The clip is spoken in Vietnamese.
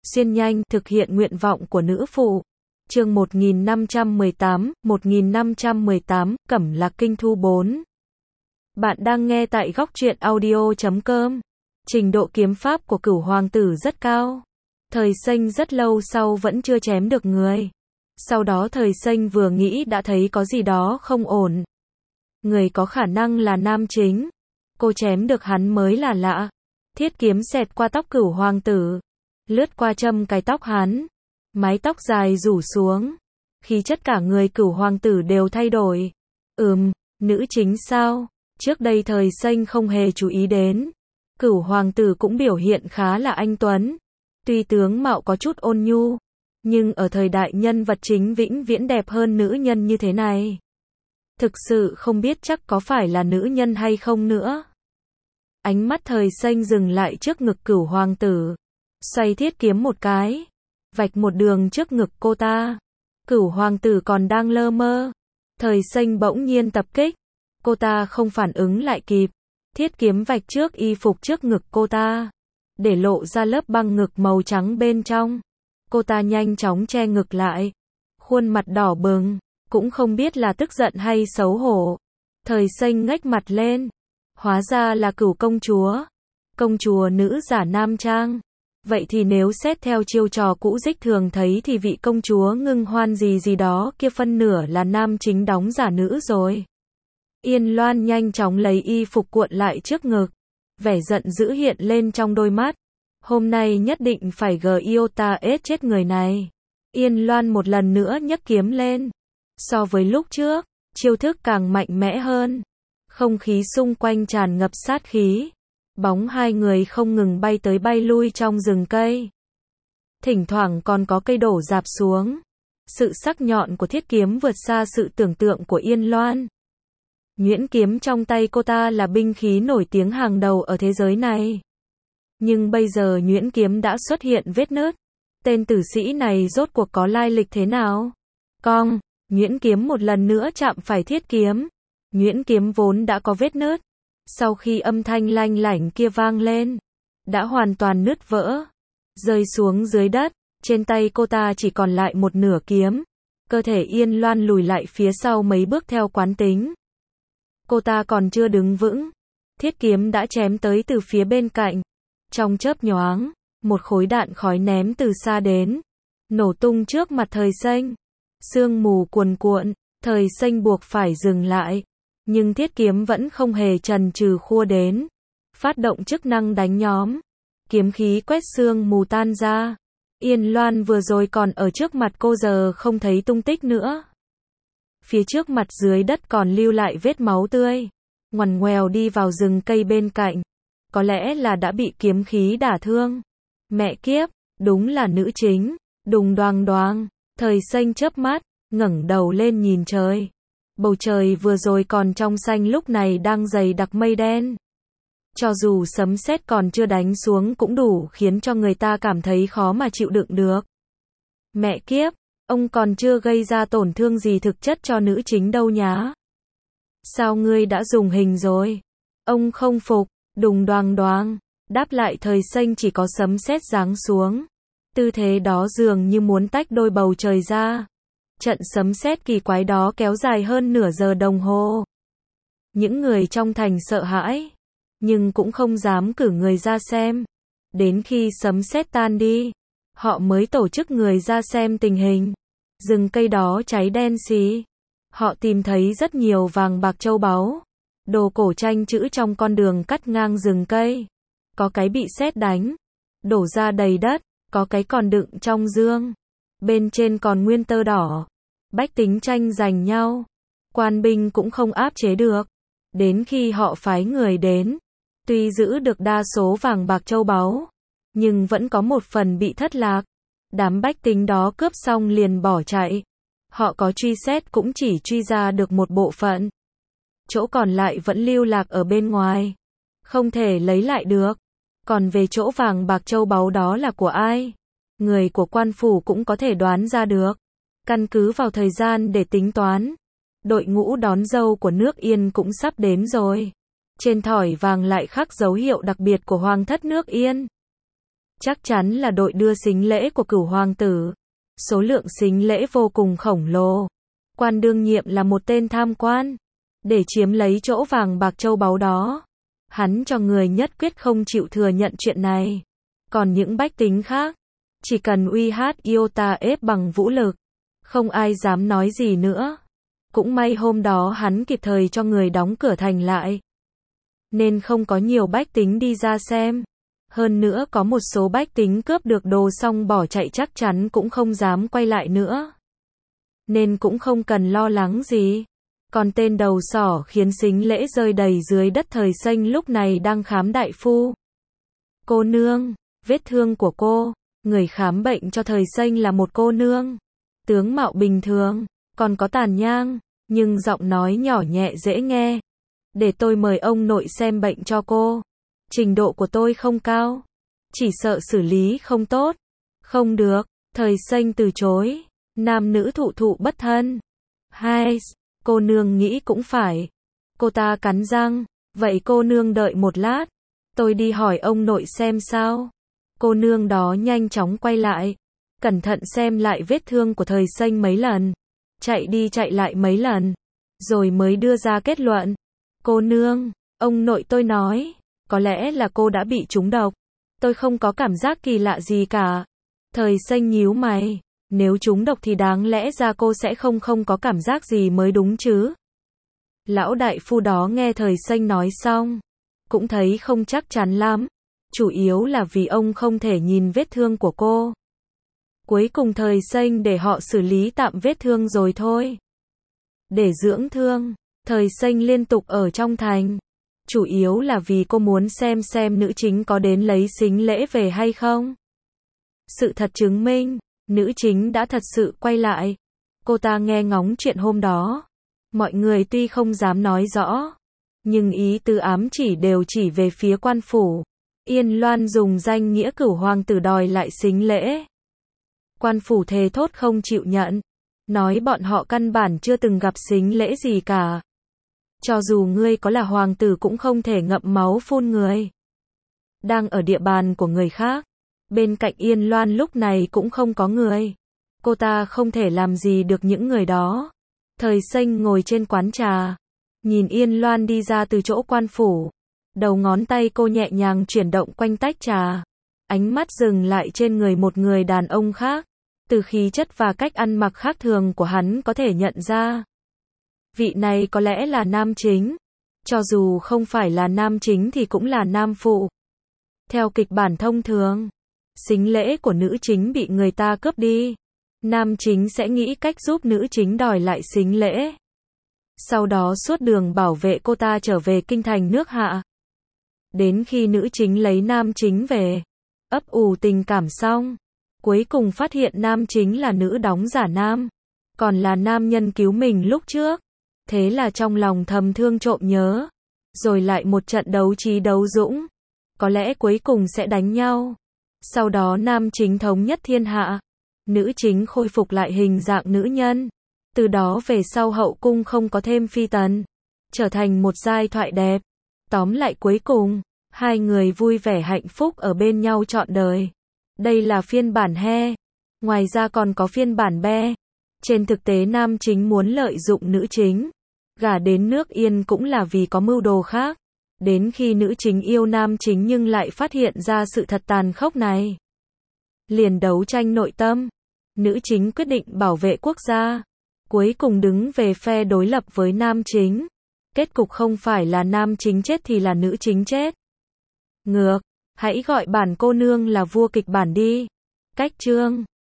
xuyên nhanh, thực hiện nguyện vọng của nữ phụ. Chương 1518, Cẩm Lạc Kinh Thu 4. Bạn đang nghe tại góc truyện audio.com. Trình độ kiếm pháp của Cửu hoàng tử rất cao. Thời Xanh rất lâu sau vẫn chưa chém được người. Sau đó Thời Xanh vừa nghĩ đã thấy có gì đó không ổn. Người có khả năng là nam chính. Cô chém được hắn mới là lạ. Thiết kiếm xẹt qua tóc Cửu hoàng tử, lướt qua châm cái tóc hắn. Mái tóc dài rủ xuống. Khí chất cả người Cửu hoàng tử đều thay đổi. Nữ chính sao? Trước đây Thời Xanh không hề chú ý đến. Cửu hoàng tử cũng biểu hiện khá là anh tuấn. Tuy tướng mạo có chút ôn nhu, nhưng ở thời đại nhân vật chính vĩnh viễn đẹp hơn nữ nhân như thế này. Thực sự không biết chắc có phải là nữ nhân hay không nữa. Ánh mắt Thời Xanh dừng lại trước ngực Cửu hoàng tử. Xoay thiết kiếm một cái, vạch một đường trước ngực cô ta. Cửu hoàng tử còn đang lơ mơ. Thời Xanh bỗng nhiên tập kích. Cô ta không phản ứng lại kịp. Thiết kiếm vạch trước y phục trước ngực cô ta, để lộ ra lớp băng ngực màu trắng bên trong. Cô ta nhanh chóng che ngực lại. Khuôn mặt đỏ bừng, cũng không biết là tức giận hay xấu hổ. Thời Xanh ngách mặt lên. Hóa ra là Cửu công chúa. Công chúa nữ giả nam trang. Vậy thì nếu xét theo chiêu trò cũ dích thường thấy thì vị công chúa Ngưng Hoan gì đó kia phân nửa là nam chính đóng giả nữ rồi. Yên Loan nhanh chóng lấy y phục cuộn lại trước ngực. Vẻ giận dữ hiện lên trong đôi mắt. Hôm nay nhất định phải Giota chết người này. Yên Loan một lần nữa nhấc kiếm lên. So với lúc trước, chiêu thức càng mạnh mẽ hơn. Không khí xung quanh tràn ngập sát khí. Bóng hai người không ngừng bay tới bay lui trong rừng cây. Thỉnh thoảng còn có cây đổ rạp xuống. Sự sắc nhọn của thiết kiếm vượt xa sự tưởng tượng của Yên Loan. Nhuyễn kiếm trong tay cô ta là binh khí nổi tiếng hàng đầu ở thế giới này. Nhưng bây giờ nhuyễn kiếm đã xuất hiện vết nứt. Tên tử sĩ này rốt cuộc có lai lịch thế nào? Cong, nhuyễn kiếm một lần nữa chạm phải thiết kiếm. Nhuyễn kiếm vốn đã có vết nứt. Sau khi âm thanh lanh lảnh kia vang lên, đã hoàn toàn nứt vỡ, rơi xuống dưới đất. Trên tay cô ta chỉ còn lại một nửa kiếm. Cơ thể Yên Loan lùi lại phía sau mấy bước theo quán tính. Cô ta còn chưa đứng vững, thiết kiếm đã chém tới từ phía bên cạnh. Trong chớp nhoáng, một khối đạn khói ném từ xa đến, nổ tung trước mặt Thời Xanh. Sương mù cuồn cuộn, Thời Xanh buộc phải dừng lại. Nhưng thiết kiếm vẫn không hề chần chừ khua đến. Phát động chức năng đánh nhóm. Kiếm khí quét sương mù tan ra. Yên Loan vừa rồi còn ở trước mặt cô giờ không thấy tung tích nữa. Phía trước mặt dưới đất còn lưu lại vết máu tươi. Ngoằn ngoèo đi vào rừng cây bên cạnh. Có lẽ là đã bị kiếm khí đả thương. Mẹ kiếp, đúng là nữ chính. Đùng đoàng đoàng. Thời Xanh chớp mắt, ngẩng đầu lên nhìn trời. Bầu trời vừa rồi còn trong xanh lúc này đang dày đặc mây đen. Cho dù sấm sét còn chưa đánh xuống cũng đủ khiến cho người ta cảm thấy khó mà chịu đựng được. Mẹ kiếp, ông còn chưa gây ra tổn thương gì thực chất cho nữ chính đâu nhá. Sao ngươi đã dùng hình rồi? Ông không phục. Đùng đoàng đoàng. Đáp lại Thời Xanh chỉ có sấm sét giáng xuống. Tư thế đó dường như muốn tách đôi bầu trời ra. Trận sấm sét kỳ quái đó kéo dài hơn nửa giờ đồng hồ. Những người trong thành sợ hãi, nhưng cũng không dám cử người ra xem. Đến khi sấm sét tan đi, họ mới tổ chức người ra xem tình hình. Rừng cây đó cháy đen xì. Họ tìm thấy rất nhiều vàng bạc châu báu, đồ cổ tranh chữ trong con đường cắt ngang rừng cây. Có cái bị sét đánh, đổ ra đầy đất, có cái còn đựng trong dương. Bên trên còn nguyên tơ đỏ. Bách tính tranh giành nhau. Quan binh cũng không áp chế được. Đến khi họ phái người đến, tuy giữ được đa số vàng bạc châu báu, nhưng vẫn có một phần bị thất lạc. Đám bách tính đó cướp xong liền bỏ chạy. Họ có truy xét cũng chỉ truy ra được một bộ phận. Chỗ còn lại vẫn lưu lạc ở bên ngoài. Không thể lấy lại được. Còn về chỗ vàng bạc châu báu đó là của ai? Người của quan phủ cũng có thể đoán ra được. Căn cứ vào thời gian để tính toán. Đội ngũ đón dâu của nước Yên cũng sắp đến rồi. Trên thỏi vàng lại khắc dấu hiệu đặc biệt của hoàng thất nước Yên. Chắc chắn là đội đưa sính lễ của Cửu hoàng tử. Số lượng sính lễ vô cùng khổng lồ. Quan đương nhiệm là một tên tham quan. Để chiếm lấy chỗ vàng bạc châu báu đó, hắn cho người nhất quyết không chịu thừa nhận chuyện này. Còn những bách tính khác, chỉ cần uy hát iota ép bằng vũ lực, không ai dám nói gì nữa. Cũng may hôm đó hắn kịp thời cho người đóng cửa thành lại, nên không có nhiều bách tính đi ra xem. Hơn nữa có một số bách tính cướp được đồ xong bỏ chạy chắc chắn cũng không dám quay lại nữa. Nên cũng không cần lo lắng gì. Còn tên đầu sỏ khiến sính lễ rơi đầy dưới đất Thời Xanh lúc này đang khám đại phu. Cô nương, vết thương của cô. Người khám bệnh cho Thời Xanh là một cô nương. Tướng mạo bình thường, còn có tàn nhang, nhưng giọng nói nhỏ nhẹ dễ nghe. Để tôi mời ông nội xem bệnh cho cô. Trình độ của tôi không cao, chỉ sợ xử lý không tốt. Không được, Thời Xanh từ chối. Nam nữ thụ thụ bất thân. Hai, cô nương nghĩ cũng phải. Cô ta cắn răng, vậy cô nương đợi một lát, tôi đi hỏi ông nội xem sao. Cô nương đó nhanh chóng quay lại, cẩn thận xem lại vết thương của Thời Xanh mấy lần, chạy đi chạy lại mấy lần, rồi mới đưa ra kết luận. Cô nương, ông nội tôi nói, có lẽ là cô đã bị trúng độc. Tôi không có cảm giác kỳ lạ gì cả. Thời Xanh nhíu mày, nếu trúng độc thì đáng lẽ ra cô sẽ không có cảm giác gì mới đúng chứ. Lão đại phu đó nghe Thời Xanh nói xong, cũng thấy không chắc chắn lắm. Chủ yếu là vì ông không thể nhìn vết thương của cô. Cuối cùng Thời Xanh để họ xử lý tạm vết thương rồi thôi. Để dưỡng thương, Thời Xanh liên tục ở trong thành. Chủ yếu là vì cô muốn xem nữ chính có đến lấy sính lễ về hay không. Sự thật chứng minh, nữ chính đã thật sự quay lại. Cô ta nghe ngóng chuyện hôm đó. Mọi người tuy không dám nói rõ, nhưng ý tứ ám chỉ đều chỉ về phía quan phủ. Yên Loan dùng danh nghĩa Cửu hoàng tử đòi lại sính lễ. Quan phủ thề thốt không chịu nhận, nói bọn họ căn bản chưa từng gặp sính lễ gì cả. Cho dù ngươi có là hoàng tử cũng không thể ngậm máu phun người. Đang ở địa bàn của người khác, bên cạnh Yên Loan lúc này cũng không có người. Cô ta không thể làm gì được những người đó. Thời Xanh ngồi trên quán trà, nhìn Yên Loan đi ra từ chỗ quan phủ. Đầu ngón tay cô nhẹ nhàng chuyển động quanh tách trà. Ánh mắt dừng lại trên người một người đàn ông khác. Từ khí chất và cách ăn mặc khác thường của hắn có thể nhận ra. Vị này có lẽ là nam chính. Cho dù không phải là nam chính thì cũng là nam phụ. Theo kịch bản thông thường, sính lễ của nữ chính bị người ta cướp đi. Nam chính sẽ nghĩ cách giúp nữ chính đòi lại sính lễ. Sau đó suốt đường bảo vệ cô ta trở về kinh thành nước Hạ. Đến khi nữ chính lấy nam chính về, ấp ủ tình cảm xong, cuối cùng phát hiện nam chính là nữ đóng giả nam, còn là nam nhân cứu mình lúc trước. Thế là trong lòng thầm thương trộm nhớ, rồi lại một trận đấu trí đấu dũng, có lẽ cuối cùng sẽ đánh nhau. Sau đó nam chính thống nhất thiên hạ, nữ chính khôi phục lại hình dạng nữ nhân. Từ đó về sau hậu cung không có thêm phi tần, trở thành một giai thoại đẹp. Tóm lại cuối cùng, hai người vui vẻ hạnh phúc ở bên nhau trọn đời. Đây là phiên bản he. Ngoài ra còn có phiên bản be. Trên thực tế nam chính muốn lợi dụng nữ chính, gả đến nước Yên cũng là vì có mưu đồ khác. Đến khi nữ chính yêu nam chính nhưng lại phát hiện ra sự thật tàn khốc này, liền đấu tranh nội tâm. Nữ chính quyết định bảo vệ quốc gia, cuối cùng đứng về phe đối lập với nam chính. Kết cục không phải là nam chính chết thì là nữ chính chết. Ngược, hãy gọi bản cô nương là vua kịch bản đi. Cách chương